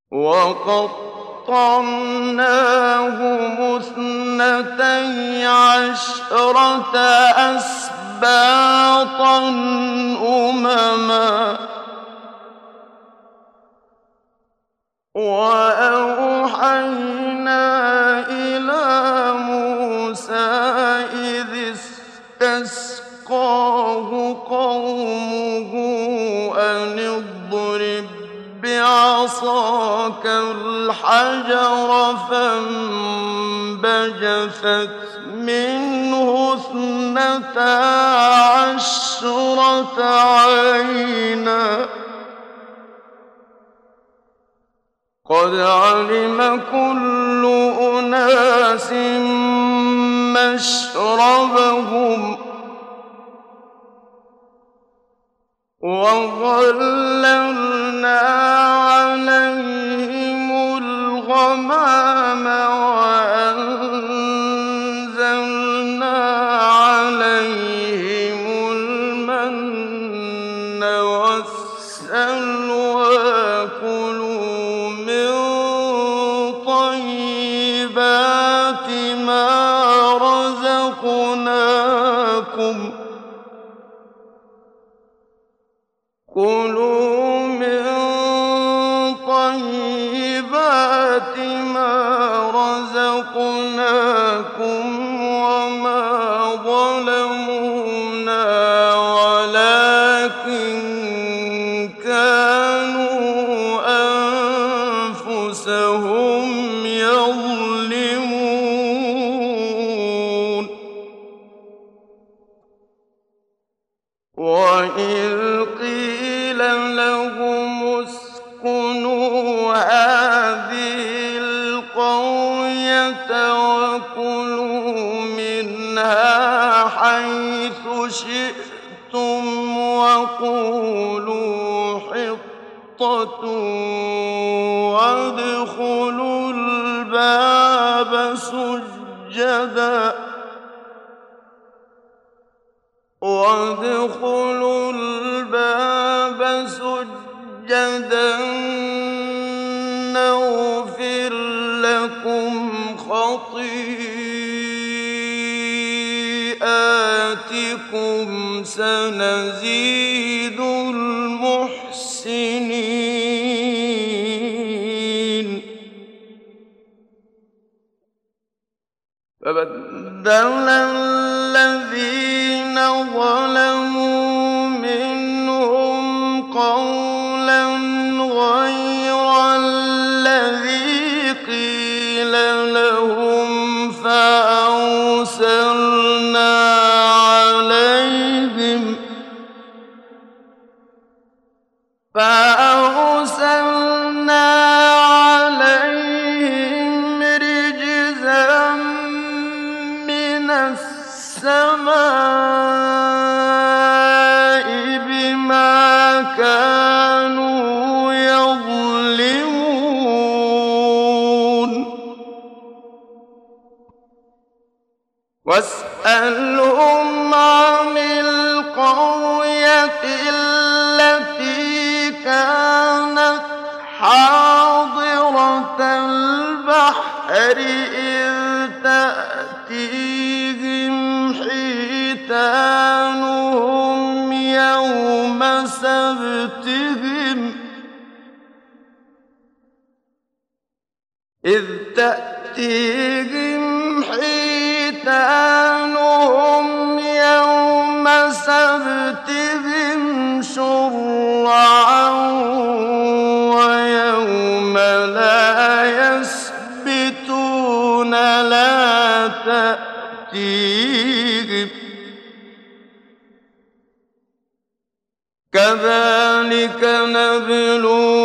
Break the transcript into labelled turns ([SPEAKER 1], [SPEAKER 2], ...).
[SPEAKER 1] وَقَطَّعْنَاهُمُ اثْنَتَيْ عَشْرَةَ أَسْبَاطًا أُمَمًا ۚ وَأَوْحَيْنَا إِلَىٰ مُوسَىٰ إِذِ اسْتَسْقَاهُ قَوْمُهُ أَنِ اضْرِب بِّعَصَاكَ الْحَجَرَ ۖ فَانبَجَسَتْ مِنْهُ اثْنَتَا عَشْرَةَ عَيْنًا ۖ قَدْ عَلِمَ كُلُّ أُنَاسٍ مَّشْرَبَهُمْ ۖ وَظَلَّلْنَا عَلَيْهِمُ الْغَمَامَ وَأَنزَلْنَا عَلَيْهِمُ الْمَنَّ وَالسَّلْوَىٰ ۖ كُلُوا مِن طَيِّبَاتِ مَا رَزَقْنَاكُمْ وَمَا ظَلَمُونَا وَلَٰكِن كَانُوا أَنفُسَهُمْ يَظْلِمُونَ وَإِذْ قِيلَ لَهُمُ اسْكُنُوا هَٰذِهِ الْقَرْيَةَ وَكُلُوا مِنْهَا حَيْثُ شِئْتُمْ وَقُولُوا حِطَّةٌ وَادْخُلُوا الْبَابَ سُجَّدًا نَّغْفِرْ لَكُمْ خَطِيئَاتِكُمْ سَنَزِيدُ الْمُحْسِنِينَ فَبَدَّلَ الَّذِينَ ظَلَمُوا مِنْهُمْ قَوْلًا غَيْرَ الَّذِي قِيلَ لَهُمْ فَأَرْسَلْنَا عَلَيْهِمْ رِجْزًا مِّنَ السَّمَاءِ بِمَا كَانُوا يَظْلِمُونَ وَاسْأَلْهُمْ عَنِ الْقَرْيَةِ الَّتِي كَانَتْ حَاضِرَةَ الْبَحْرِ إِذْ تَأْتِيهِمْ حِيتَانُهُمْ يَوْمَ سَبْتِهِمْ شُرَّعًا وَيَوْمَ لَا يَسْبِتُونَ لَا تَأْتِيهِمْ ۚ كَذَٰلِكَ نَبْلُوهُم